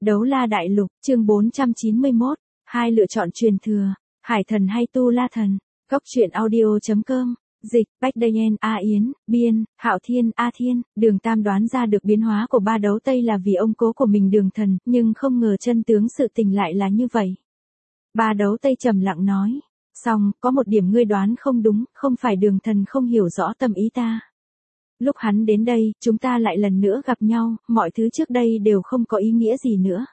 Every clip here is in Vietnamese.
Đấu La Đại Lục, chương 491, hai lựa chọn truyền thừa, Hải Thần hay Tu La Thần. Góc truyện audio.com, dịch, Bách Dayen, A Yến, biên, Hạo Thiên, A Thiên. Đường Tam đoán ra được biến hóa của Ba Đấu Tây là vì ông cố của mình Đường Thần, nhưng không ngờ chân tướng sự tình lại là như vậy. Ba Đấu Tây trầm lặng nói, xong, có một điểm ngươi đoán không đúng, không phải Đường Thần không hiểu rõ tâm ý ta. Lúc hắn đến đây, chúng ta lại lần nữa gặp nhau, mọi thứ trước đây đều không có ý nghĩa gì nữa.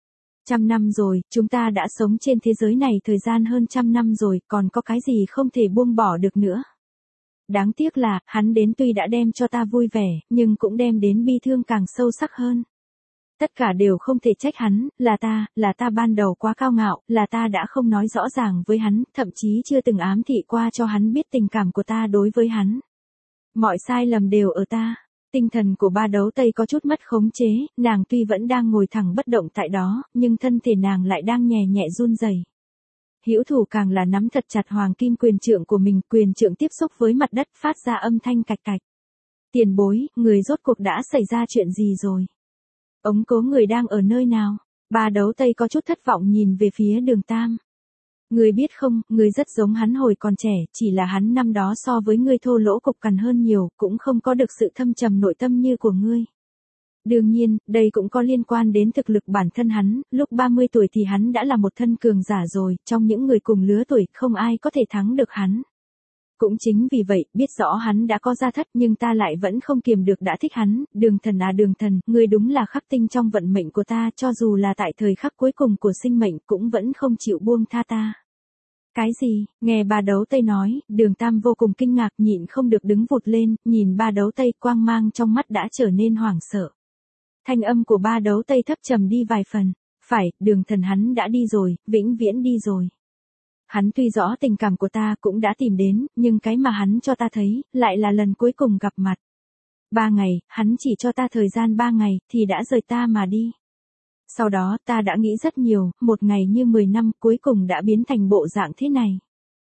100 năm rồi, chúng ta đã sống trên thế giới này thời gian hơn 100 năm rồi, còn có cái gì không thể buông bỏ được nữa. Đáng tiếc là, hắn đến tuy đã đem cho ta vui vẻ, nhưng cũng đem đến bi thương càng sâu sắc hơn. Tất cả đều không thể trách hắn, là ta ban đầu quá cao ngạo, là ta đã không nói rõ ràng với hắn, thậm chí chưa từng ám thị qua cho hắn biết tình cảm của ta đối với hắn. Mọi sai lầm đều ở ta. Tinh thần của Ba Đấu Tây có chút mất khống chế, nàng tuy vẫn đang ngồi thẳng bất động tại đó, nhưng thân thể nàng lại đang nhẹ nhẹ run rẩy. Hữu thủ càng là nắm thật chặt hoàng kim quyền trượng của mình, quyền trượng tiếp xúc với mặt đất phát ra âm thanh cạch cạch. Tiền bối, người rốt cuộc đã xảy ra chuyện gì rồi? Ống cố người đang ở nơi nào? Ba Đấu Tây có chút thất vọng nhìn về phía Đường Tam. Ngươi biết không, ngươi rất giống hắn hồi còn trẻ, chỉ là hắn năm đó so với ngươi thô lỗ cục cằn hơn nhiều, cũng không có được sự thâm trầm nội tâm như của ngươi. Đương nhiên, đây cũng có liên quan đến thực lực bản thân hắn, lúc 30 tuổi thì hắn đã là một thân cường giả rồi, trong những người cùng lứa tuổi, không ai có thể thắng được hắn. Cũng chính vì vậy, biết rõ hắn đã có gia thất nhưng ta lại vẫn không kiềm được đã thích hắn, Đường Thần à Đường Thần, ngươi đúng là khắc tinh trong vận mệnh của ta, cho dù là tại thời khắc cuối cùng của sinh mệnh cũng vẫn không chịu buông tha ta. Cái gì? Nghe Ba Đấu Tây nói, Đường Tam vô cùng kinh ngạc nhịn không được đứng vụt lên, nhìn Ba Đấu Tây quang mang trong mắt đã trở nên hoảng sợ. Thanh âm của Ba Đấu Tây thấp trầm đi vài phần, phải, Đường Thần hắn đã đi rồi, vĩnh viễn đi rồi. Hắn tuy rõ tình cảm của ta cũng đã tìm đến, nhưng cái mà hắn cho ta thấy, lại là lần cuối cùng gặp mặt. 3 ngày, hắn chỉ cho ta thời gian 3 ngày, thì đã rời ta mà đi. Sau đó, ta đã nghĩ rất nhiều, một ngày như 10 năm, cuối cùng đã biến thành bộ dạng thế này.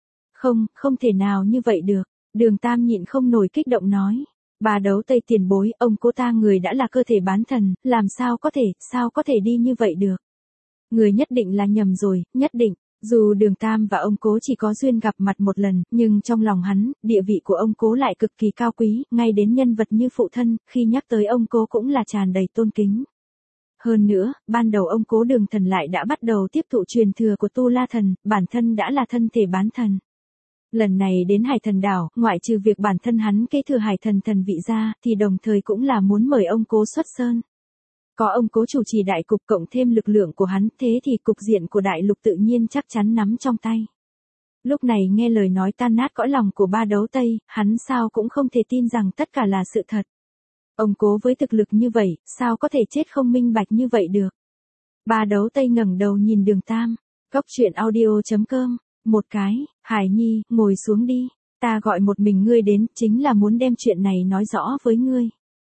Không thể nào như vậy được. Đường Tam nhịn không nổi kích động nói. Ba Đấu Tây tiền bối, ông cố ta người đã là cơ thể bán thần, làm sao có thể đi như vậy được. Người nhất định là nhầm rồi, nhất định. Dù Đường Tam và ông cố chỉ có duyên gặp mặt một lần, nhưng trong lòng hắn, địa vị của ông cố lại cực kỳ cao quý, ngay đến nhân vật như phụ thân, khi nhắc tới ông cố cũng là tràn đầy tôn kính. Hơn nữa, ban đầu ông cố Đường Thần lại đã bắt đầu tiếp thụ truyền thừa của Tu La Thần, bản thân đã là thân thể bán thần. Lần này đến Hải Thần đảo, ngoại trừ việc bản thân hắn kế thừa Hải Thần thần vị ra, thì đồng thời cũng là muốn mời ông cố xuất sơn. Có ông cố chủ trì đại cục cộng thêm lực lượng của hắn, thế thì cục diện của đại lục tự nhiên chắc chắn nắm trong tay. Lúc này nghe lời nói tan nát cõi lòng của Ba Đấu Tây, hắn sao cũng không thể tin rằng tất cả là sự thật. Ông cố với thực lực như vậy, sao có thể chết không minh bạch như vậy được. Ba Đấu Tây ngẩng đầu nhìn Đường Tam, góc truyện audio.com, một cái, Hải Nhi, ngồi xuống đi, ta gọi một mình ngươi đến, chính là muốn đem chuyện này nói rõ với ngươi.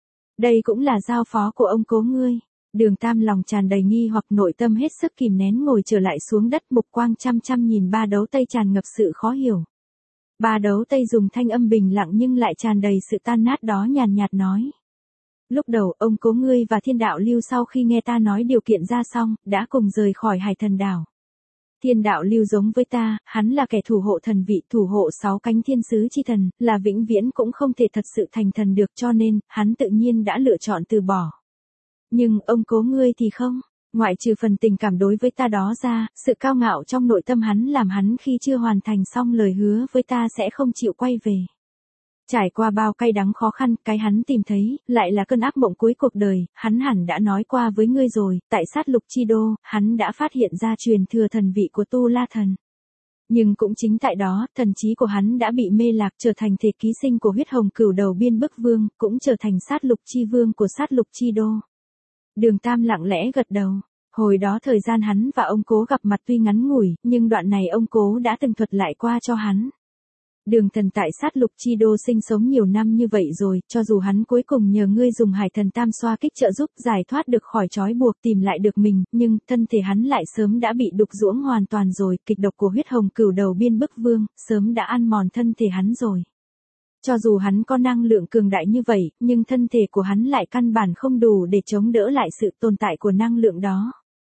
Đây cũng là giao phó của ông cố ngươi. Đường Tam lòng tràn đầy nghi hoặc nội tâm hết sức kìm nén ngồi trở lại xuống đất mục quang chăm chăm nhìn Ba Đấu Tây tràn ngập sự khó hiểu. Ba Đấu Tây dùng thanh âm bình lặng nhưng lại tràn đầy sự tan nát đó nhàn nhạt nói. Lúc đầu ông cố ngươi và Thiên Đạo Lưu sau khi nghe ta nói điều kiện ra xong, đã cùng rời khỏi Hải Thần đảo. Thiên Đạo Lưu giống với ta, hắn là kẻ thủ hộ thần vị, thủ hộ 6 cánh thiên sứ chi thần, là vĩnh viễn cũng không thể thật sự thành thần được cho nên, hắn tự nhiên đã lựa chọn từ bỏ. Nhưng ông cố ngươi thì không, ngoại trừ phần tình cảm đối với ta đó ra, sự cao ngạo trong nội tâm hắn làm hắn khi chưa hoàn thành xong lời hứa với ta sẽ không chịu quay về. Trải qua bao cay đắng khó khăn, cái hắn tìm thấy, lại là cơn ác mộng cuối cuộc đời, hắn hẳn đã nói qua với ngươi rồi, tại sát lục chi đô, hắn đã phát hiện ra truyền thừa thần vị của Tu La Thần. Nhưng cũng chính tại đó, thần trí của hắn đã bị mê lạc trở thành thể ký sinh của huyết hồng cửu đầu biên bức vương, cũng trở thành sát lục chi vương của sát lục chi đô. Đường Tam lặng lẽ gật đầu. Hồi đó thời gian hắn và ông cố gặp mặt tuy ngắn ngủi, nhưng đoạn này ông cố đã từng thuật lại qua cho hắn. Đường Thần tại sát lục chi đô sinh sống nhiều năm như vậy rồi, cho dù hắn cuối cùng nhờ ngươi dùng Hải Thần Tam xoa kích trợ giúp giải thoát được khỏi trói buộc tìm lại được mình, nhưng thân thể hắn lại sớm đã bị đục ruỗng hoàn toàn rồi, kịch độc của huyết hồng cửu đầu biên bức vương, sớm đã ăn mòn thân thể hắn rồi. Cho dù hắn có năng lượng cường đại như vậy, nhưng thân thể của hắn lại căn bản không đủ để chống đỡ lại sự tồn tại của năng lượng đó.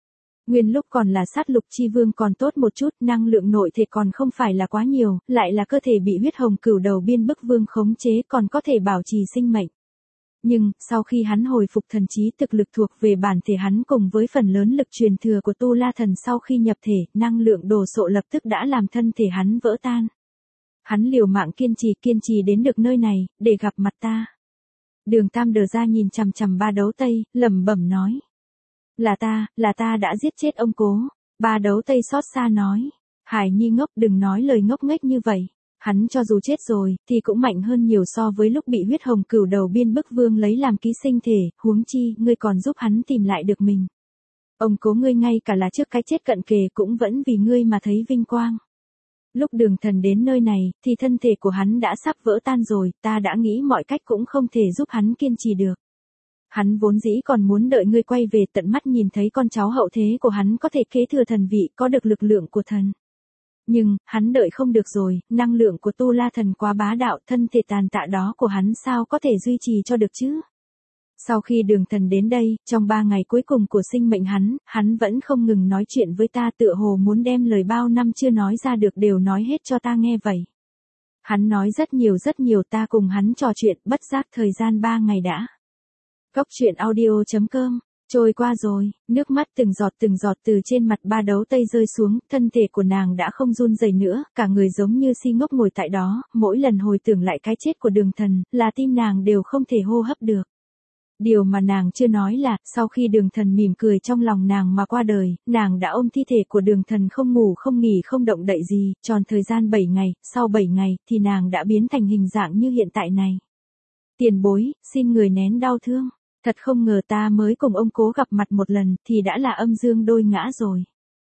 Nguyên lúc còn là sát lục chi vương còn tốt một chút, năng lượng nội thể còn không phải là quá nhiều, lại là cơ thể bị huyết hồng cửu đầu biên bức vương khống chế còn có thể bảo trì sinh mệnh. Nhưng, sau khi hắn hồi phục thần trí thực lực thuộc về bản thể hắn cùng với phần lớn lực truyền thừa của Tu La Thần sau khi nhập thể, năng lượng đồ sộ lập tức đã làm thân thể hắn vỡ tan. Hắn liều mạng kiên trì đến được nơi này, để gặp mặt ta. Đường Tam đờ ra nhìn chằm chằm Ba Đấu Tây, lẩm bẩm nói. Là ta đã giết chết ông cố. Ba Đấu Tây xót xa nói. Hải Nhi ngốc, đừng nói lời ngốc nghếch như vậy. Hắn cho dù chết rồi, thì cũng mạnh hơn nhiều so với lúc bị huyết hồng cửu đầu biên bức vương lấy làm ký sinh thể, huống chi, ngươi còn giúp hắn tìm lại được mình. Ông cố ngươi ngay cả là trước cái chết cận kề cũng vẫn vì ngươi mà thấy vinh quang. Lúc Đường Thần đến nơi này, thì thân thể của hắn đã sắp vỡ tan rồi, ta đã nghĩ mọi cách cũng không thể giúp hắn kiên trì được. Hắn vốn dĩ còn muốn đợi ngươi quay về tận mắt nhìn thấy con cháu hậu thế của hắn có thể kế thừa thần vị, có được lực lượng của thần. Nhưng, hắn đợi không được rồi, năng lượng của Tu La Thần quá bá đạo, thân thể tàn tạ đó của hắn sao có thể duy trì cho được chứ? Sau khi Đường Thần đến đây, trong 3 ngày cuối cùng của sinh mệnh hắn vẫn không ngừng nói chuyện với ta, tựa hồ muốn đem lời bao năm chưa nói ra được đều nói hết cho ta nghe vậy. Hắn nói rất nhiều ta cùng hắn trò chuyện, bất giác thời gian 3 ngày đã. Cốc truyện audio.com. Trôi qua rồi, nước mắt từng giọt từ trên mặt Ba Đấu Tây rơi xuống, thân thể của nàng đã không run rẩy nữa, cả người giống như si ngốc ngồi tại đó, mỗi lần hồi tưởng lại cái chết của Đường Thần, là tim nàng đều không thể hô hấp được. Điều mà nàng chưa nói là, sau khi Đường Thần mỉm cười trong lòng nàng mà qua đời, nàng đã ôm thi thể của Đường Thần không ngủ không nghỉ không động đậy gì, tròn thời gian 7 ngày, sau 7 ngày, thì nàng đã biến thành hình dạng như hiện tại này. Tiền bối, xin người nén đau thương. Thật không ngờ ta mới cùng ông cố gặp mặt một lần, thì đã là âm dương đôi ngã rồi.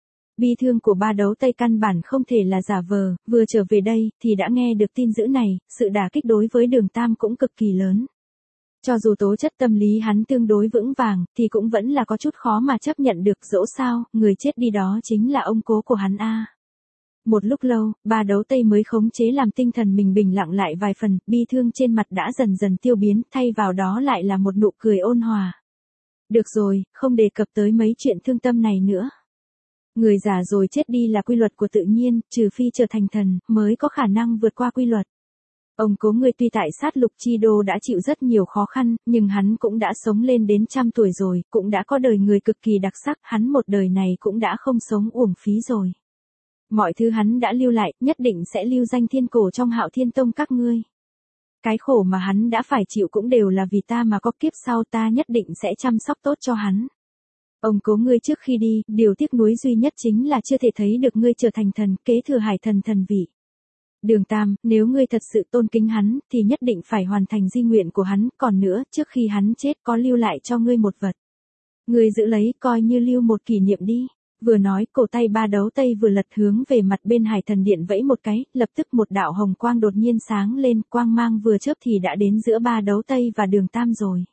Bi thương của Ba Đấu Tây căn bản không thể là giả vờ, vừa trở về đây, thì đã nghe được tin dữ này, sự đả kích đối với Đường Tam cũng cực kỳ lớn. Cho dù tố chất tâm lý hắn tương đối vững vàng, thì cũng vẫn là có chút khó mà chấp nhận được, dẫu sao, người chết đi đó chính là ông cố của hắn a. Một lúc lâu, Ba Đấu Tây mới khống chế làm tinh thần mình bình lặng lại vài phần, bi thương trên mặt đã dần dần tiêu biến, thay vào đó lại là một nụ cười ôn hòa. Được rồi, không đề cập tới mấy chuyện thương tâm này nữa. Người già rồi chết đi là quy luật của tự nhiên, trừ phi trở thành thần, mới có khả năng vượt qua quy luật. Ông cố ngươi tuy tại sát lục chi đô đã chịu rất nhiều khó khăn, nhưng hắn cũng đã sống lên đến 100 tuổi rồi, cũng đã có đời người cực kỳ đặc sắc, hắn một đời này cũng đã không sống uổng phí rồi. Mọi thứ hắn đã lưu lại, nhất định sẽ lưu danh thiên cổ trong Hạo Thiên Tông các ngươi. Cái khổ mà hắn đã phải chịu cũng đều là vì ta mà, có kiếp sau ta nhất định sẽ chăm sóc tốt cho hắn. Ông cố ngươi trước khi đi, điều tiếc nuối duy nhất chính là chưa thể thấy được ngươi trở thành thần, kế thừa Hải Thần thần vị. Đường Tam, nếu ngươi thật sự tôn kính hắn, thì nhất định phải hoàn thành di nguyện của hắn, còn nữa, trước khi hắn chết có lưu lại cho ngươi một vật. Ngươi giữ lấy, coi như lưu một kỷ niệm đi. Vừa nói, cổ tay Ba Đấu Tây vừa lật hướng về mặt bên Hải Thần Điện vẫy một cái, lập tức một đạo hồng quang đột nhiên sáng lên, quang mang vừa chớp thì đã đến giữa Ba Đấu Tây và Đường Tam rồi.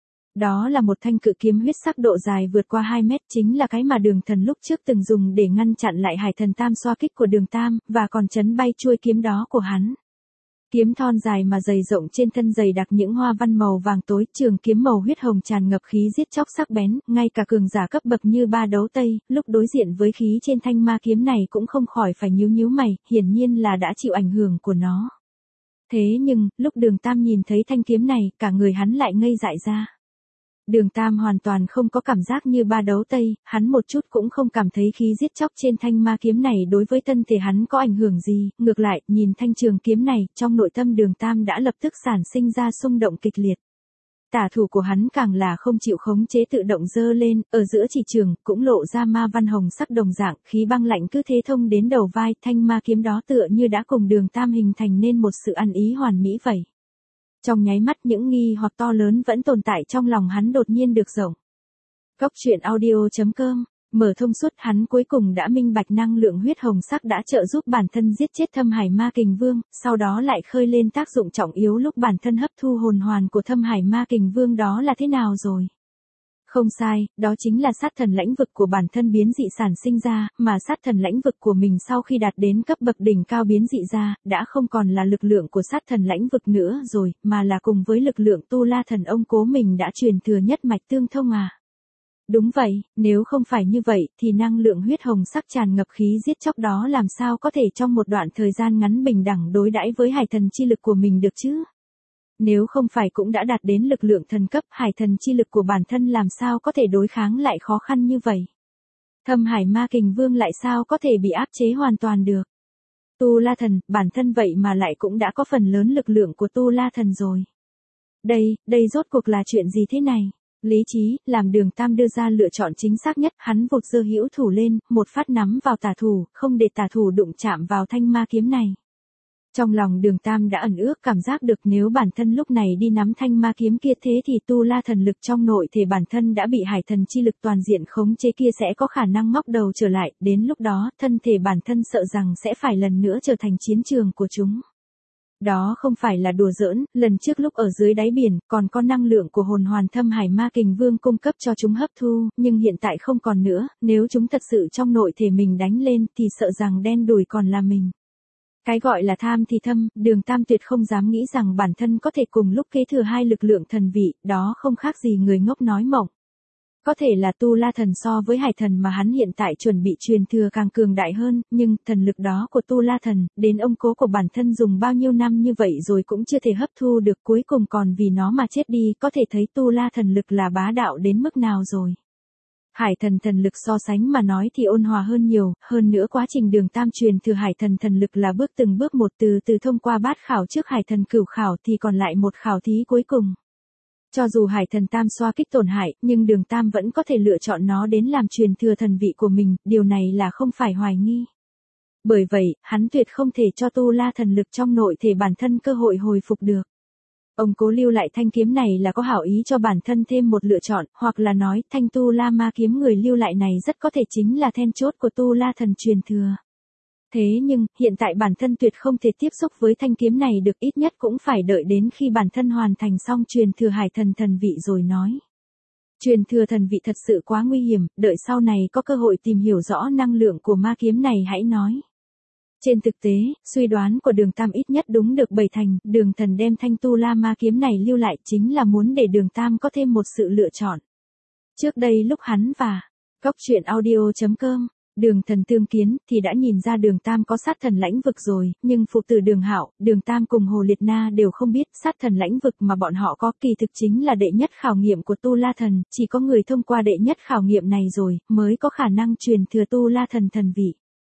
Đó là một thanh cự kiếm huyết sắc độ dài vượt qua 2 mét, chính là cái mà Đường Thần lúc trước từng dùng để ngăn chặn lại Hải Thần Tam xoa kích của Đường Tam, và còn chấn bay chuôi kiếm đó của hắn. Kiếm thon dài mà dày rộng trên thân dày đặc những hoa văn màu vàng tối, trường kiếm màu huyết hồng tràn ngập khí giết chóc sắc bén, ngay cả cường giả cấp bậc như Ba Đấu Tây, lúc đối diện với khí trên thanh ma kiếm này cũng không khỏi phải nhíu mày, hiển nhiên là đã chịu ảnh hưởng của nó. Thế nhưng, lúc Đường Tam nhìn thấy thanh kiếm này, cả người hắn lại ngây dại ra. Đường Tam hoàn toàn không có cảm giác như Ba Đấu Tây, hắn một chút cũng không cảm thấy khí giết chóc trên thanh ma kiếm này đối với thân thể hắn có ảnh hưởng gì, ngược lại, nhìn thanh trường kiếm này, trong nội tâm Đường Tam đã lập tức sản sinh ra xung động kịch liệt. Tả thủ của hắn càng là không chịu khống chế tự động dơ lên, ở giữa chỉ trường, cũng lộ ra ma văn hồng sắc đồng dạng, khí băng lạnh cứ thế thông đến đầu vai, thanh ma kiếm đó tựa như đã cùng Đường Tam hình thành nên một sự ăn ý hoàn mỹ vậy. Trong nháy mắt những nghi hoặc to lớn vẫn tồn tại trong lòng hắn đột nhiên được rộng. Cốc truyện audio.com, mở thông suốt, hắn cuối cùng đã minh bạch năng lượng huyết hồng sắc đã trợ giúp bản thân giết chết Thâm Hải Ma Kình Vương, sau đó lại khơi lên tác dụng trọng yếu lúc bản thân hấp thu hồn hoàn của Thâm Hải Ma Kình Vương đó là thế nào rồi. Không sai, đó chính là sát thần lãnh vực của bản thân biến dị sản sinh ra, mà sát thần lãnh vực của mình sau khi đạt đến cấp bậc đỉnh cao biến dị ra, đã không còn là lực lượng của sát thần lãnh vực nữa rồi, mà là cùng với lực lượng Tu La Thần ông cố mình đã truyền thừa nhất mạch tương thông à. Đúng vậy, nếu không phải như vậy thì năng lượng huyết hồng sắc tràn ngập khí giết chóc đó làm sao có thể trong một đoạn thời gian ngắn bình đẳng đối đãi với hải thần chi lực của mình được chứ? Nếu không phải cũng đã đạt đến lực lượng thần cấp, hải thần chi lực của bản thân làm sao có thể đối kháng lại khó khăn như vậy? Thâm Hải Ma Kình Vương lại sao có thể bị áp chế hoàn toàn được? Tu La Thần, bản thân vậy mà lại cũng đã có phần lớn lực lượng của Tu La Thần rồi. Đây rốt cuộc là chuyện gì thế này? Lý trí, làm Đường Tam đưa ra lựa chọn chính xác nhất, hắn vụt giơ hữu thủ lên, một phát nắm vào tà thủ, không để tà thủ đụng chạm vào thanh ma kiếm này. Trong lòng Đường Tam đã ẩn ước cảm giác được nếu bản thân lúc này đi nắm thanh ma kiếm kia thế thì Tu La thần lực trong nội thể bản thân đã bị hải thần chi lực toàn diện khống chế kia sẽ có khả năng ngóc đầu trở lại, đến lúc đó thân thể bản thân sợ rằng sẽ phải lần nữa trở thành chiến trường của chúng. Đó không phải là đùa giỡn, lần trước lúc ở dưới đáy biển, còn có năng lượng của hồn hoàn Thâm Hải Ma Kình Vương cung cấp cho chúng hấp thu, nhưng hiện tại không còn nữa, nếu chúng thật sự trong nội thể mình đánh lên thì sợ rằng đen đủi còn là mình. Cái gọi là tham thì thâm, Đường Tam tuyệt không dám nghĩ rằng bản thân có thể cùng lúc kế thừa hai lực lượng thần vị, đó không khác gì người ngốc nói mộng. Có thể là Tu La thần so với hải thần mà hắn hiện tại chuẩn bị truyền thừa càng cường đại hơn, nhưng thần lực đó của Tu La thần, đến ông cố của bản thân dùng bao nhiêu năm như vậy rồi cũng chưa thể hấp thu được, cuối cùng còn vì nó mà chết đi, có thể thấy Tu La thần lực là bá đạo đến mức nào rồi. Hải thần thần lực so sánh mà nói thì ôn hòa hơn nhiều, hơn nữa quá trình Đường Tam truyền thừa hải thần thần lực là bước từng bước một từ từ thông qua bát khảo trước hải thần cửu khảo thì còn lại một khảo thí cuối cùng. Cho dù hải thần tam xoa kích tổn hại, nhưng Đường Tam vẫn có thể lựa chọn nó đến làm truyền thừa thần vị của mình, điều này là không phải hoài nghi. Bởi vậy, hắn tuyệt không thể cho Tu La thần lực trong nội thể bản thân cơ hội hồi phục được. Ông cố lưu lại thanh kiếm này là có hảo ý cho bản thân thêm một lựa chọn, hoặc là nói thanh Tu La ma kiếm người lưu lại này rất có thể chính là then chốt của Tu La thần truyền thừa. Thế nhưng, hiện tại bản thân tuyệt không thể tiếp xúc với thanh kiếm này được, ít nhất cũng phải đợi đến khi bản thân hoàn thành xong truyền thừa hải thần thần vị rồi nói. Truyền thừa thần vị thật sự quá nguy hiểm, đợi sau này có cơ hội tìm hiểu rõ năng lượng của ma kiếm này hãy nói. Trên thực tế, suy đoán của Đường Tam ít nhất đúng được 7 thành, Đường Thần đem thanh Tu La ma kiếm này lưu lại chính là muốn để Đường Tam có thêm một sự lựa chọn. Trước đây lúc hắn và goctruyện.audio.com Đường Thần tương kiến thì đã nhìn ra Đường Tam có sát thần lãnh vực rồi, nhưng phụ tử Đường Hạo, Đường Tam cùng Hồ Liệt Na đều không biết sát thần lãnh vực mà bọn họ có kỳ thực chính là đệ nhất khảo nghiệm của Tu La thần, chỉ có người thông qua đệ nhất khảo nghiệm này rồi mới có khả năng truyền thừa Tu La thần thần vị.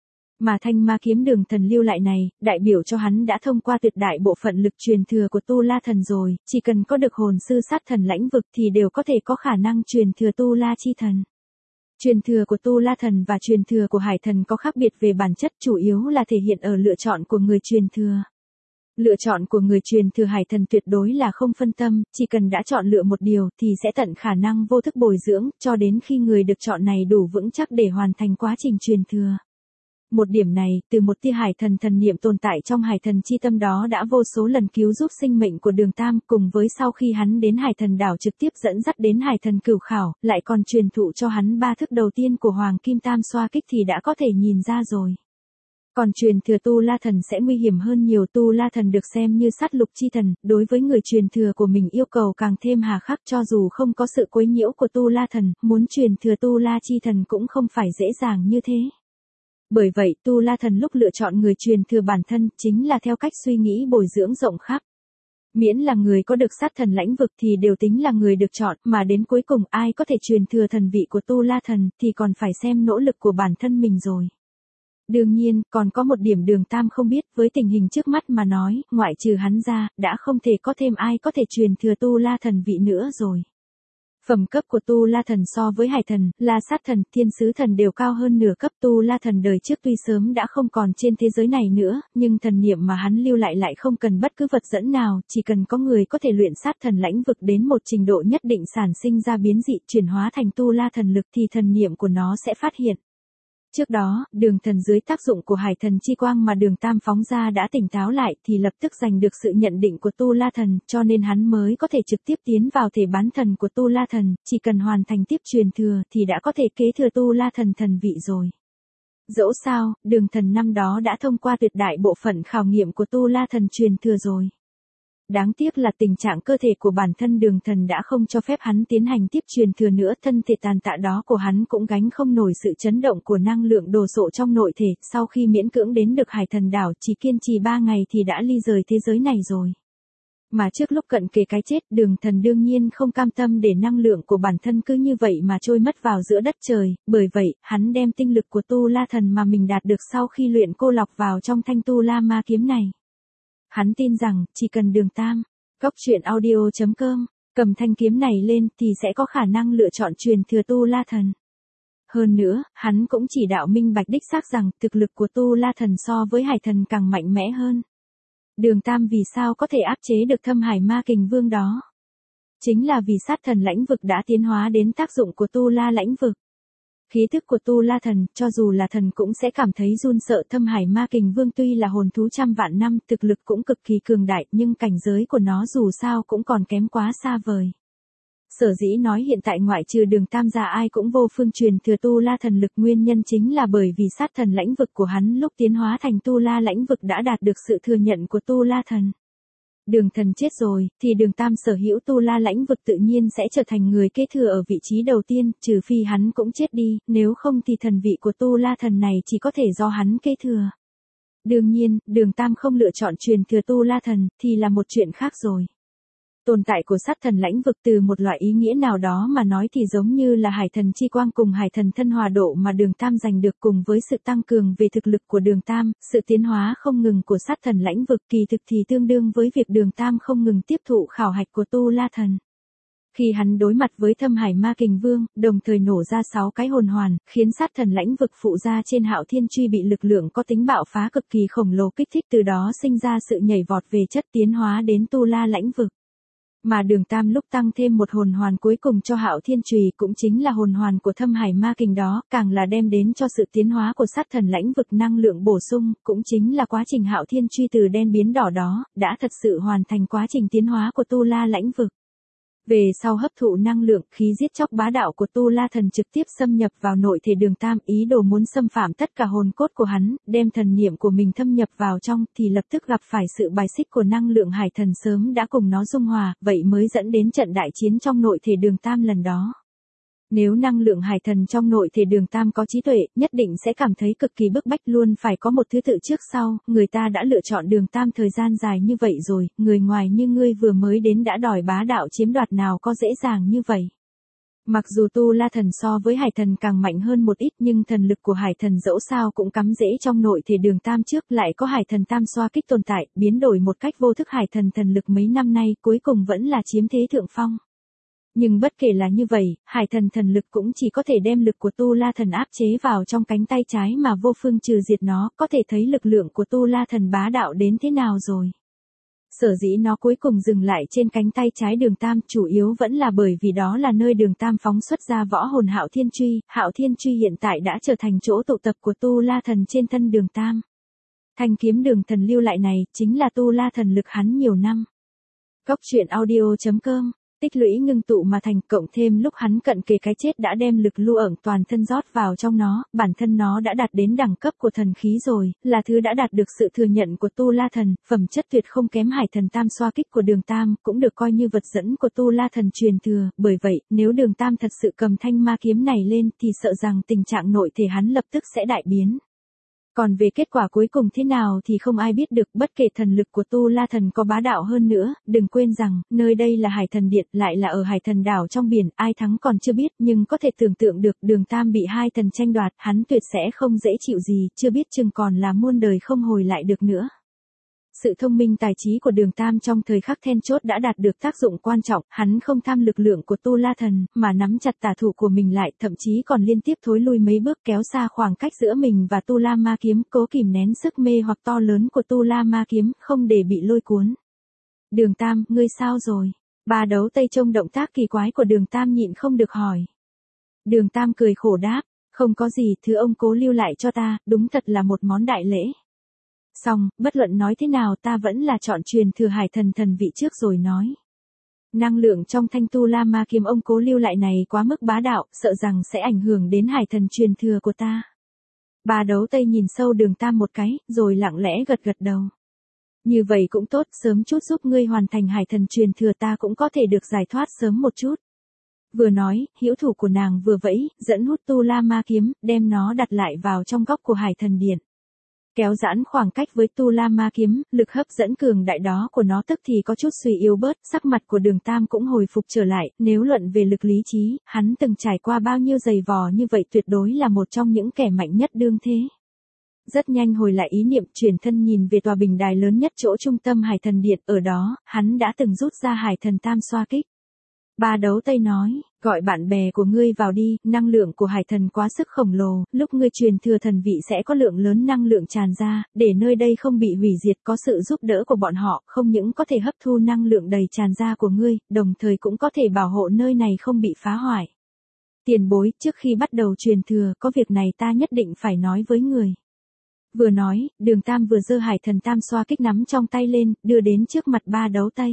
Mà thanh ma kiếm Đường Thần lưu lại này, đại biểu cho hắn đã thông qua tuyệt đại bộ phận lực truyền thừa của Tu La thần rồi, chỉ cần có được hồn sư sát thần lãnh vực thì đều có thể có khả năng truyền thừa Tu La chi thần. Truyền thừa của Tu La thần và truyền thừa của hải thần có khác biệt về bản chất, chủ yếu là thể hiện ở lựa chọn của người truyền thừa. Lựa chọn của người truyền thừa hải thần tuyệt đối là không phân tâm, chỉ cần đã chọn lựa một điều thì sẽ tận khả năng vô thức bồi dưỡng, cho đến khi người được chọn này đủ vững chắc để hoàn thành quá trình truyền thừa. Một điểm này, từ một tia hải thần thần niệm tồn tại trong hải thần chi tâm đó đã vô số lần cứu giúp sinh mệnh của Đường Tam, cùng với sau khi hắn đến hải thần đảo trực tiếp dẫn dắt đến hải thần cửu khảo, lại còn truyền thụ cho hắn 3 thức đầu tiên của Hoàng Kim Tam xoa kích thì đã có thể nhìn ra rồi. Còn truyền thừa Tu La thần sẽ nguy hiểm hơn nhiều, Tu La thần được xem như sát lục chi thần, đối với người truyền thừa của mình yêu cầu càng thêm hà khắc, cho dù không có sự quấy nhiễu của Tu La thần, muốn truyền thừa Tu La chi thần cũng không phải dễ dàng như thế. Bởi vậy Tu La thần lúc lựa chọn người truyền thừa bản thân chính là theo cách suy nghĩ bồi dưỡng rộng khắp. Miễn là người có được sát thần lãnh vực thì đều tính là người được chọn, mà đến cuối cùng ai có thể truyền thừa thần vị của Tu La thần thì còn phải xem nỗ lực của bản thân mình rồi. Đương nhiên, còn có một điểm Đường Tam không biết, với tình hình trước mắt mà nói, ngoại trừ hắn ra, đã không thể có thêm ai có thể truyền thừa Tu La thần vị nữa rồi. Phẩm cấp của Tu La thần so với hải thần, La sát thần, thiên sứ thần đều cao hơn nửa cấp. Tu La thần đời trước tuy sớm đã không còn trên thế giới này nữa, nhưng thần niệm mà hắn lưu lại không cần bất cứ vật dẫn nào, chỉ cần có người có thể luyện sát thần lãnh vực đến một trình độ nhất định sản sinh ra biến dị chuyển hóa thành Tu La thần lực thì thần niệm của nó sẽ phát hiện. Trước đó, Đường Thần dưới tác dụng của hải thần chi quang mà Đường Tam phóng ra đã tỉnh táo lại thì lập tức giành được sự nhận định của Tu La thần, cho nên hắn mới có thể trực tiếp tiến vào thể bán thần của Tu La thần, chỉ cần hoàn thành tiếp truyền thừa thì đã có thể kế thừa Tu La thần thần vị rồi. Dẫu sao, Đường Thần năm đó đã thông qua tuyệt đại bộ phận khảo nghiệm của Tu La thần truyền thừa rồi. Đáng tiếc là tình trạng cơ thể của bản thân Đường Thần đã không cho phép hắn tiến hành tiếp truyền thừa nữa, thân thể tàn tạ đó của hắn cũng gánh không nổi sự chấn động của năng lượng đồ sộ trong nội thể, sau khi miễn cưỡng đến được Hải Thần đảo chỉ kiên trì 3 ngày thì đã ly rời thế giới này rồi. Mà trước lúc cận kề cái chết, Đường Thần đương nhiên không cam tâm để năng lượng của bản thân cứ như vậy mà trôi mất vào giữa đất trời, bởi vậy, hắn đem tinh lực của Tu La Thần mà mình đạt được sau khi luyện cô lọc vào trong thanh Tu La Ma kiếm này. Hắn tin rằng, chỉ cần Đường Tam, Goctruyện.audio.com, cầm thanh kiếm này lên thì sẽ có khả năng lựa chọn truyền thừa Tu La Thần. Hơn nữa, hắn cũng chỉ đạo minh bạch đích xác rằng thực lực của Tu La Thần so với Hải Thần càng mạnh mẽ hơn. Đường Tam vì sao có thể áp chế được Thâm Hải Ma Kình Vương đó? Chính là vì sát thần lãnh vực đã tiến hóa đến tác dụng của Tu La lãnh vực. Khí thức của Tu La Thần, cho dù là thần cũng sẽ cảm thấy run sợ. Thâm Hải Ma Kình Vương tuy là hồn thú trăm vạn năm, thực lực cũng cực kỳ cường đại, nhưng cảnh giới của nó dù sao cũng còn kém quá xa vời. Sở dĩ nói hiện tại ngoại trừ Đường Tam ra ai cũng vô phương truyền thừa Tu La Thần lực, nguyên nhân chính là bởi vì sát thần lãnh vực của hắn lúc tiến hóa thành Tu La lãnh vực đã đạt được sự thừa nhận của Tu La Thần. Đường Thần chết rồi, thì Đường Tam sở hữu Tu La lãnh vực tự nhiên sẽ trở thành người kế thừa ở vị trí đầu tiên, trừ phi hắn cũng chết đi, nếu không thì thần vị của Tu La Thần này chỉ có thể do hắn kế thừa. Đương nhiên, Đường Tam không lựa chọn truyền thừa Tu La Thần, thì là một chuyện khác rồi. Tồn tại của sát thần lãnh vực từ một loại ý nghĩa nào đó mà nói thì giống như là Hải Thần chi quang cùng Hải Thần thân hòa độ mà Đường Tam giành được, cùng với sự tăng cường về thực lực của Đường Tam, sự tiến hóa không ngừng của sát thần lãnh vực kỳ thực thì tương đương với việc Đường Tam không ngừng tiếp thụ khảo hạch của Tu La Thần. Khi hắn đối mặt với Thâm Hải Ma Kình Vương, đồng thời nổ ra 6 cái hồn hoàn, khiến sát thần lãnh vực phụ ra trên Hạo Thiên Truy bị lực lượng có tính bạo phá cực kỳ khổng lồ kích thích, từ đó sinh ra sự nhảy vọt về chất tiến hóa đến Tu La lãnh vực. Mà Đường Tam lúc tăng thêm một hồn hoàn cuối cùng cho Hạo Thiên Chùy cũng chính là hồn hoàn của Thâm Hải Ma Kình đó, càng là đem đến cho sự tiến hóa của sát thần lãnh vực năng lượng bổ sung, cũng chính là quá trình Hạo Thiên Truy từ đen biến đỏ đó, đã thật sự hoàn thành quá trình tiến hóa của Tu La lãnh vực. Về sau hấp thụ năng lượng, khí giết chóc bá đạo của Tu La Thần trực tiếp xâm nhập vào nội thể Đường Tam, ý đồ muốn xâm phạm tất cả hồn cốt của hắn, đem thần niệm của mình thâm nhập vào trong, thì lập tức gặp phải sự bài xích của năng lượng Hải Thần sớm đã cùng nó dung hòa, vậy mới dẫn đến trận đại chiến trong nội thể Đường Tam lần đó. Nếu năng lượng Hải Thần trong nội thể Đường Tam có trí tuệ, nhất định sẽ cảm thấy cực kỳ bức bách, luôn phải có một thứ tự trước sau, người ta đã lựa chọn Đường Tam thời gian dài như vậy rồi, người ngoài như ngươi vừa mới đến đã đòi bá đạo chiếm đoạt nào có dễ dàng như vậy. Mặc dù Tu La Thần so với Hải Thần càng mạnh hơn một ít, nhưng thần lực của Hải Thần dẫu sao cũng cắm rễ trong nội thể Đường Tam trước, lại có Hải Thần tam xoa kích tồn tại, biến đổi một cách vô thức Hải Thần thần lực mấy năm nay, cuối cùng vẫn là chiếm thế thượng phong. Nhưng bất kể là như vậy, Hải Thần thần lực cũng chỉ có thể đem lực của Tu La Thần áp chế vào trong cánh tay trái mà vô phương trừ diệt nó, có thể thấy lực lượng của Tu La Thần bá đạo đến thế nào rồi. Sở dĩ nó cuối cùng dừng lại trên cánh tay trái Đường Tam, chủ yếu vẫn là bởi vì đó là nơi Đường Tam phóng xuất ra võ hồn Hạo Thiên Truy. Hạo Thiên Truy hiện tại đã trở thành chỗ tụ tập của Tu La Thần trên thân Đường Tam. Thanh kiếm Đường Thần lưu lại này, chính là Tu La Thần lực hắn nhiều năm. Goctruyện.audio.com, tích lũy ngưng tụ mà thành, cộng thêm lúc hắn cận kề cái chết đã đem lực lưu ẩn toàn thân rót vào trong nó, bản thân nó đã đạt đến đẳng cấp của thần khí rồi, là thứ đã đạt được sự thừa nhận của Tu La Thần, phẩm chất tuyệt không kém Hải Thần tam xoa kích của Đường Tam, cũng được coi như vật dẫn của Tu La Thần truyền thừa, bởi vậy, nếu Đường Tam thật sự cầm thanh ma kiếm này lên thì sợ rằng tình trạng nội thể hắn lập tức sẽ đại biến. Còn về kết quả cuối cùng thế nào thì không ai biết được, bất kể thần lực của Tu La Thần có bá đạo hơn nữa, đừng quên rằng, nơi đây là Hải Thần Điện, lại là ở Hải Thần đảo trong biển, ai thắng còn chưa biết, nhưng có thể tưởng tượng được Đường Tam bị hai thần tranh đoạt, hắn tuyệt sẽ không dễ chịu gì, chưa biết chừng còn là muôn đời không hồi lại được nữa. Sự thông minh tài trí của Đường Tam trong thời khắc then chốt đã đạt được tác dụng quan trọng, hắn không tham lực lượng của Tu La Thần, mà nắm chặt tả thủ của mình lại, thậm chí còn liên tiếp thối lui mấy bước kéo xa khoảng cách giữa mình và Tu La Ma Kiếm, cố kìm nén sức mê hoặc to lớn của Tu La Ma Kiếm, không để bị lôi cuốn. Đường Tam, ngươi sao rồi? Bà Đấu Tây trông động tác kỳ quái của Đường Tam nhịn không được hỏi. Đường Tam cười khổ đáp, không có gì, thứ ông cố lưu lại cho ta, đúng thật là một món đại lễ. Xong, bất luận nói thế nào ta vẫn là chọn truyền thừa Hải Thần thần vị trước rồi nói. Năng lượng trong thanh Tu La Ma Kiếm ông cố lưu lại này quá mức bá đạo, sợ rằng sẽ ảnh hưởng đến Hải Thần truyền thừa của ta. Bà Đấu Tây nhìn sâu Đường Tam một cái, rồi lặng lẽ gật gật đầu. Như vậy cũng tốt, sớm chút giúp ngươi hoàn thành hải thần truyền thừa ta cũng có thể được giải thoát sớm một chút. Vừa nói, hữu thủ của nàng vừa vẫy, dẫn hút tu la ma kiếm, đem nó đặt lại vào trong góc của hải thần điện. Kéo giãn khoảng cách với tu la ma kiếm, lực hấp dẫn cường đại đó của nó tức thì có chút suy yếu bớt, sắc mặt của Đường Tam cũng hồi phục trở lại, nếu luận về lực lý trí, hắn từng trải qua bao nhiêu giày vò như vậy tuyệt đối là một trong những kẻ mạnh nhất đương thế. Rất nhanh hồi lại ý niệm chuyển thân nhìn về tòa bình đài lớn nhất chỗ trung tâm hải thần điện, ở đó, hắn đã từng rút ra hải thần tam xoa kích. Ba đấu tây nói, gọi bạn bè của ngươi vào đi, năng lượng của hải thần quá sức khổng lồ, lúc ngươi truyền thừa thần vị sẽ có lượng lớn năng lượng tràn ra, để nơi đây không bị hủy diệt, có sự giúp đỡ của bọn họ, không những có thể hấp thu năng lượng đầy tràn ra của ngươi, đồng thời cũng có thể bảo hộ nơi này không bị phá hoại. Tiền bối, trước khi bắt đầu truyền thừa, có việc này ta nhất định phải nói với người. Vừa nói, Đường Tam vừa giơ hải thần tam xoa kích nắm trong tay lên, đưa đến trước mặt ba đấu tây.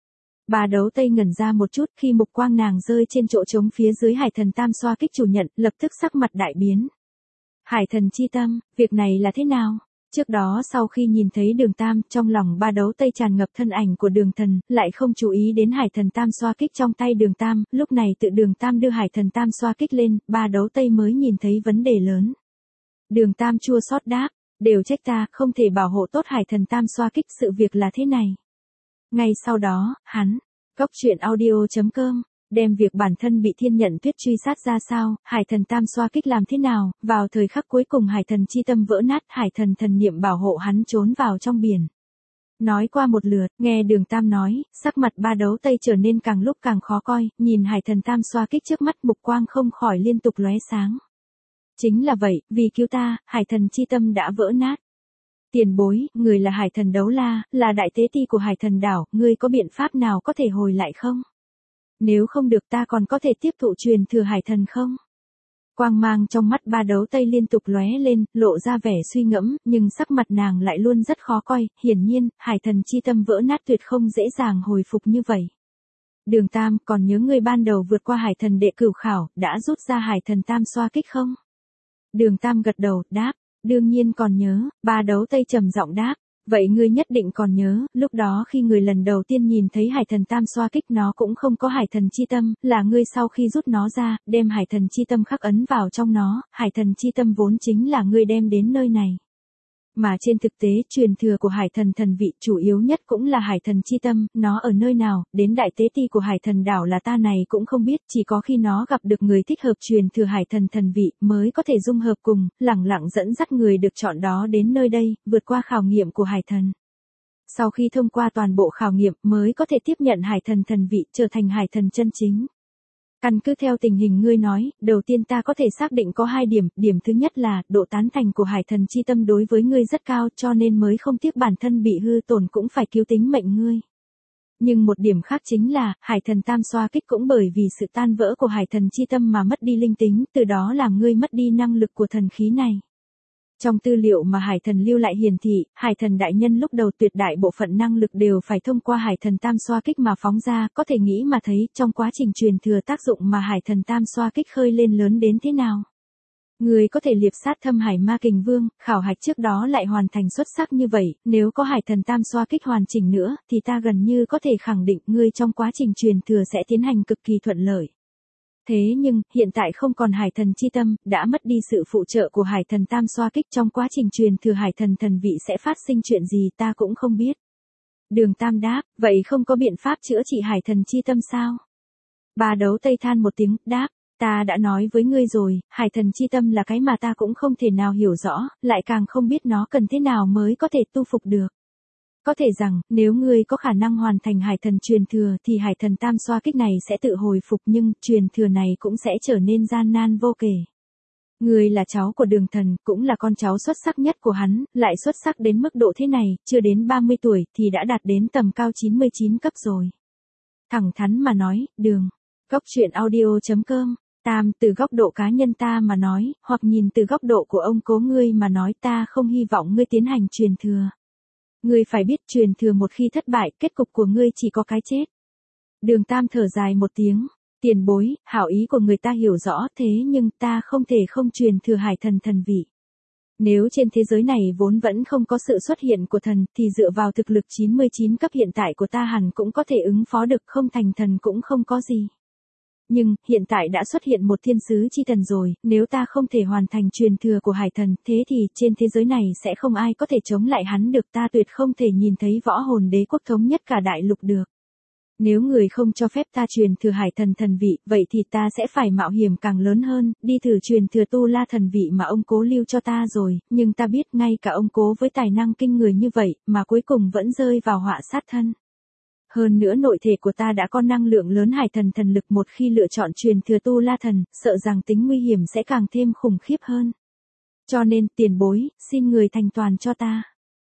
Ba đấu tây ngẩn ra một chút khi mục quang nàng rơi trên chỗ trống phía dưới hải thần tam xoa kích chủ nhận, lập tức sắc mặt đại biến. Hải thần chi tâm, việc này là thế nào? Trước đó sau khi nhìn thấy Đường Tam, trong lòng ba đấu tây tràn ngập thân ảnh của Đường Thần, lại không chú ý đến hải thần tam xoa kích trong tay Đường Tam, lúc này tự Đường Tam đưa hải thần tam xoa kích lên, ba đấu tây mới nhìn thấy vấn đề lớn. Đường Tam chua xót đáp, đều trách ta, không thể bảo hộ tốt hải thần tam xoa kích, sự việc là thế này. Ngay sau đó, hắn, Goctruyện.audio.com, đem việc bản thân bị Thiên Nhận Tuyết truy sát ra sao, hải thần tam xoa kích làm thế nào, vào thời khắc cuối cùng hải thần chi tâm vỡ nát, hải thần thần niệm bảo hộ hắn trốn vào trong biển. Nói qua một lượt, nghe Đường Tam nói, sắc mặt ba đấu tây trở nên càng lúc càng khó coi, nhìn hải thần tam xoa kích trước mắt mục quang không khỏi liên tục lóe sáng. Chính là vậy, vì cứu ta, hải thần chi tâm đã vỡ nát. Tiền bối, người là hải thần đấu la, là đại tế ti của hải thần đảo, ngươi có biện pháp nào có thể hồi lại không? Nếu không được ta còn có thể tiếp thụ truyền thừa hải thần không? Quang mang trong mắt ba đấu tây liên tục lóe lên, lộ ra vẻ suy ngẫm, nhưng sắc mặt nàng lại luôn rất khó coi, hiển nhiên, hải thần chi tâm vỡ nát tuyệt không dễ dàng hồi phục như vậy. Đường Tam, còn nhớ ngươi ban đầu vượt qua hải thần đệ cửu khảo, đã rút ra hải thần tam xoa kích không? Đường Tam gật đầu, đáp, đương nhiên còn nhớ, ba đấu tây trầm giọng đáp, vậy ngươi nhất định còn nhớ, lúc đó khi người lần đầu tiên nhìn thấy hải thần tam xoa kích nó cũng không có hải thần chi tâm, là ngươi sau khi rút nó ra, đem hải thần chi tâm khắc ấn vào trong nó, hải thần chi tâm vốn chính là ngươi đem đến nơi này. Mà trên thực tế, truyền thừa của hải thần thần vị chủ yếu nhất cũng là hải thần chi tâm, nó ở nơi nào, đến đại tế ti của hải thần đảo là ta này cũng không biết, chỉ có khi nó gặp được người thích hợp truyền thừa hải thần thần vị, mới có thể dung hợp cùng, lẳng lặng dẫn dắt người được chọn đó đến nơi đây, vượt qua khảo nghiệm của hải thần. Sau khi thông qua toàn bộ khảo nghiệm, mới có thể tiếp nhận hải thần thần vị, trở thành hải thần chân chính. Căn cứ theo tình hình ngươi nói, đầu tiên ta có thể xác định có 2 điểm, điểm thứ nhất là, độ tán thành của hải thần chi tâm đối với ngươi rất cao cho nên mới không tiếc bản thân bị hư tổn cũng phải cứu tính mệnh ngươi. Nhưng một điểm khác chính là, hải thần tam xoa kích cũng bởi vì sự tan vỡ của hải thần chi tâm mà mất đi linh tính, từ đó làm ngươi mất đi năng lực của thần khí này. Trong tư liệu mà hải thần lưu lại hiển thị, hải thần đại nhân lúc đầu tuyệt đại bộ phận năng lực đều phải thông qua hải thần tam xoa kích mà phóng ra, có thể nghĩ mà thấy, trong quá trình truyền thừa tác dụng mà hải thần tam xoa kích khơi lên lớn đến thế nào. Người có thể liệp sát thâm hải ma kình vương, khảo hạch trước đó lại hoàn thành xuất sắc như vậy, nếu có hải thần tam xoa kích hoàn chỉnh nữa, thì ta gần như có thể khẳng định ngươi trong quá trình truyền thừa sẽ tiến hành cực kỳ thuận lợi. Thế nhưng, hiện tại không còn hải thần chi tâm, đã mất đi sự phụ trợ của hải thần tam xoa kích trong quá trình truyền thừa hải thần thần vị sẽ phát sinh chuyện gì ta cũng không biết. Đường Tam đáp, vậy không có biện pháp chữa trị hải thần chi tâm sao? Ba đấu tây than một tiếng, đáp, ta đã nói với ngươi rồi, hải thần chi tâm là cái mà ta cũng không thể nào hiểu rõ, lại càng không biết nó cần thế nào mới có thể tu phục được. Có thể rằng, nếu ngươi có khả năng hoàn thành hải thần truyền thừa thì hải thần tam xoa kích này sẽ tự hồi phục nhưng truyền thừa này cũng sẽ trở nên gian nan vô kể. Ngươi là cháu của Đường Thần, cũng là con cháu xuất sắc nhất của hắn, lại xuất sắc đến mức độ thế này, chưa đến 30 tuổi thì đã đạt đến tầm cao 99 cấp rồi. Thẳng thắn mà nói, Đường. Goctruyện.audio.com, Tam, từ góc độ cá nhân ta mà nói, hoặc nhìn từ góc độ của ông cố ngươi mà nói ta không hy vọng ngươi tiến hành truyền thừa. Ngươi phải biết truyền thừa một khi thất bại, kết cục của ngươi chỉ có cái chết. Đường Tam thở dài một tiếng, tiền bối, hảo ý của người ta hiểu rõ thế nhưng ta không thể không truyền thừa hải thần thần vị. Nếu trên thế giới này vốn vẫn không có sự xuất hiện của thần, thì dựa vào thực lực 99 cấp hiện tại của ta hẳn cũng có thể ứng phó được, không thành thần cũng không có gì. Nhưng, hiện tại đã xuất hiện một thiên sứ chi thần rồi, nếu ta không thể hoàn thành truyền thừa của hải thần, thế thì trên thế giới này sẽ không ai có thể chống lại hắn được, ta tuyệt không thể nhìn thấy võ hồn đế quốc thống nhất cả đại lục được. Nếu người không cho phép ta truyền thừa hải thần thần vị, vậy thì ta sẽ phải mạo hiểm càng lớn hơn, đi thử truyền thừa tu la thần vị mà ông cố lưu cho ta rồi, nhưng ta biết ngay cả ông cố với tài năng kinh người như vậy, mà cuối cùng vẫn rơi vào họa sát thân. Hơn nữa nội thể của ta đã có năng lượng lớn hải thần thần lực, một khi lựa chọn truyền thừa tu la thần, sợ rằng tính nguy hiểm sẽ càng thêm khủng khiếp hơn. Cho nên, tiền bối, xin người thành toàn cho ta.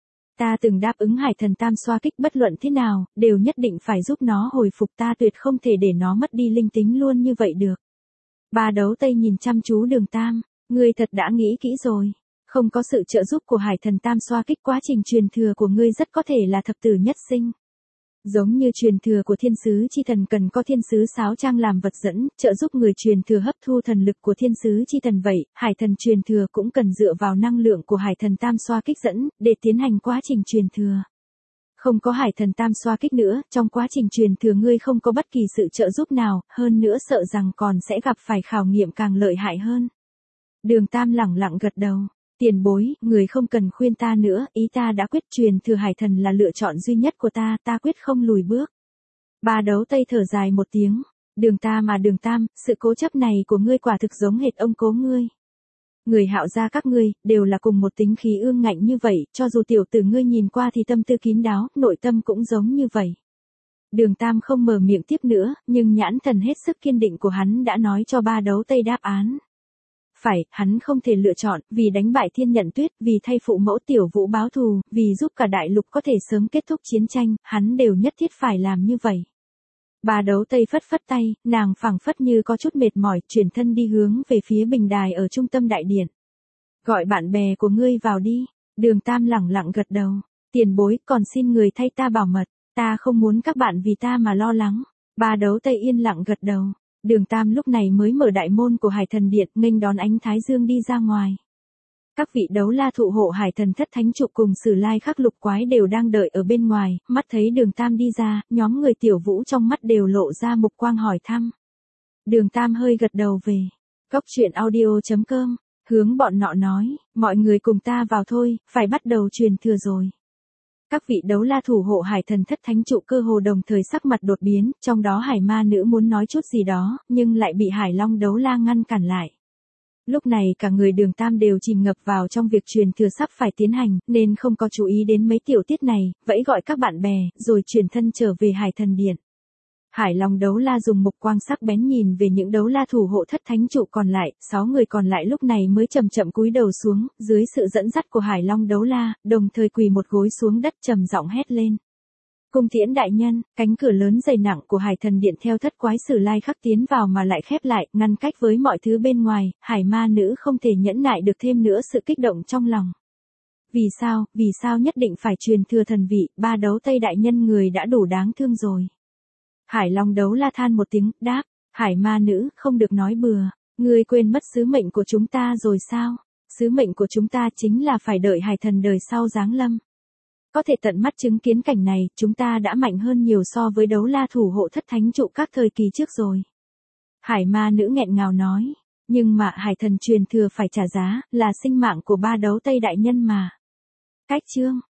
Ta từng đáp ứng hải thần tam xoa kích, bất luận thế nào, đều nhất định phải giúp nó hồi phục, ta tuyệt không thể để nó mất đi linh tính luôn như vậy được. Ba đấu tây nhìn chăm chú Đường Tam, ngươi thật đã nghĩ kỹ rồi. Không có sự trợ giúp của hải thần tam xoa kích, quá trình truyền thừa của ngươi rất có thể là thập tử nhất sinh. Giống như truyền thừa của thiên sứ chi thần cần có thiên sứ sáo trang làm vật dẫn, trợ giúp người truyền thừa hấp thu thần lực của thiên sứ chi thần vậy, hải thần truyền thừa cũng cần dựa vào năng lượng của hải thần tam xoa kích dẫn, để tiến hành quá trình truyền thừa. Không có hải thần tam xoa kích nữa, trong quá trình truyền thừa ngươi không có bất kỳ sự trợ giúp nào, hơn nữa sợ rằng còn sẽ gặp phải khảo nghiệm càng lợi hại hơn. Đường Tam lẳng lặng gật đầu. Tiền bối, người không cần khuyên ta nữa, ý ta đã quyết, truyền thừa hải thần là lựa chọn duy nhất của ta, ta quyết không lùi bước. Ba đấu tây thở dài một tiếng. Đường Tam, sự cố chấp này của ngươi quả thực giống hệt ông cố ngươi. Người Hạo gia các ngươi, đều là cùng một tính khí ương ngạnh như vậy, cho dù tiểu tử ngươi nhìn qua thì tâm tư kín đáo, nội tâm cũng giống như vậy. Đường Tam không mở miệng tiếp nữa, nhưng nhãn thần hết sức kiên định của hắn đã nói cho ba đấu tây đáp án. Phải, hắn không thể lựa chọn, vì đánh bại Thiên Nhận Tuyết, vì thay phụ mẫu Tiểu Vũ báo thù, vì giúp cả đại lục có thể sớm kết thúc chiến tranh, hắn đều nhất thiết phải làm như vậy. Bà đấu tây phất phất tay, nàng phảng phất như có chút mệt mỏi, chuyển thân đi hướng về phía bình đài ở trung tâm đại điện. Gọi bạn bè của ngươi vào đi. Đường Tam lẳng lặng gật đầu. Tiền bối, còn xin người thay ta bảo mật, ta không muốn các bạn vì ta mà lo lắng. Bà đấu tây yên lặng gật đầu. Đường Tam lúc này mới mở đại môn của Hải Thần Điện, nghênh đón ánh Thái Dương đi ra ngoài. Các vị đấu la thụ hộ Hải Thần Thất Thánh Trụ cùng Sử Lai Khắc Lục Quái đều đang đợi ở bên ngoài, mắt thấy Đường Tam đi ra, nhóm người Tiểu Vũ trong mắt đều lộ ra mục quang hỏi thăm. Đường Tam hơi gật đầu về. Cốc truyện audio.com, hướng bọn nọ nói, mọi người cùng ta vào thôi, phải bắt đầu truyền thừa rồi. Các vị đấu la thủ hộ Hải Thần Thất Thánh Trụ cơ hồ đồng thời sắc mặt đột biến, trong đó Hải Ma Nữ muốn nói chút gì đó, nhưng lại bị Hải Long đấu la ngăn cản lại. Lúc này cả người Đường Tam đều chìm ngập vào trong việc truyền thừa sắp phải tiến hành, nên không có chú ý đến mấy tiểu tiết này, vẫy gọi các bạn bè, rồi chuyển thân trở về Hải Thần Điện. Hải Long đấu la dùng mục quang sắc bén nhìn về những đấu la thủ hộ Thất Thánh Trụ còn lại, 6 người còn lại lúc này mới chậm chậm cúi đầu xuống, dưới sự dẫn dắt của Hải Long đấu la, đồng thời quỳ một gối xuống đất trầm giọng hét lên. Cung Tiễn đại nhân, cánh cửa lớn dày nặng của Hải Thần Điện theo Thất Quái Sử Lai Khắc tiến vào mà lại khép lại, ngăn cách với mọi thứ bên ngoài, Hải Ma Nữ không thể nhẫn nại được thêm nữa sự kích động trong lòng. Vì sao nhất định phải truyền thừa thần vị, ba đấu Tây đại nhân người đã đủ đáng thương rồi. Hải Long đấu la than một tiếng, đáp, Hải Ma Nữ, không được nói bừa, ngươi quên mất sứ mệnh của chúng ta rồi sao? Sứ mệnh của chúng ta chính là phải đợi Hải Thần đời sau giáng lâm. Có thể tận mắt chứng kiến cảnh này, chúng ta đã mạnh hơn nhiều so với đấu la thủ hộ Thất Thánh Trụ các thời kỳ trước rồi. Hải Ma Nữ nghẹn ngào nói, nhưng mà Hải Thần truyền thừa phải trả giá, là sinh mạng của ba đấu Tây đại nhân mà. Cách chương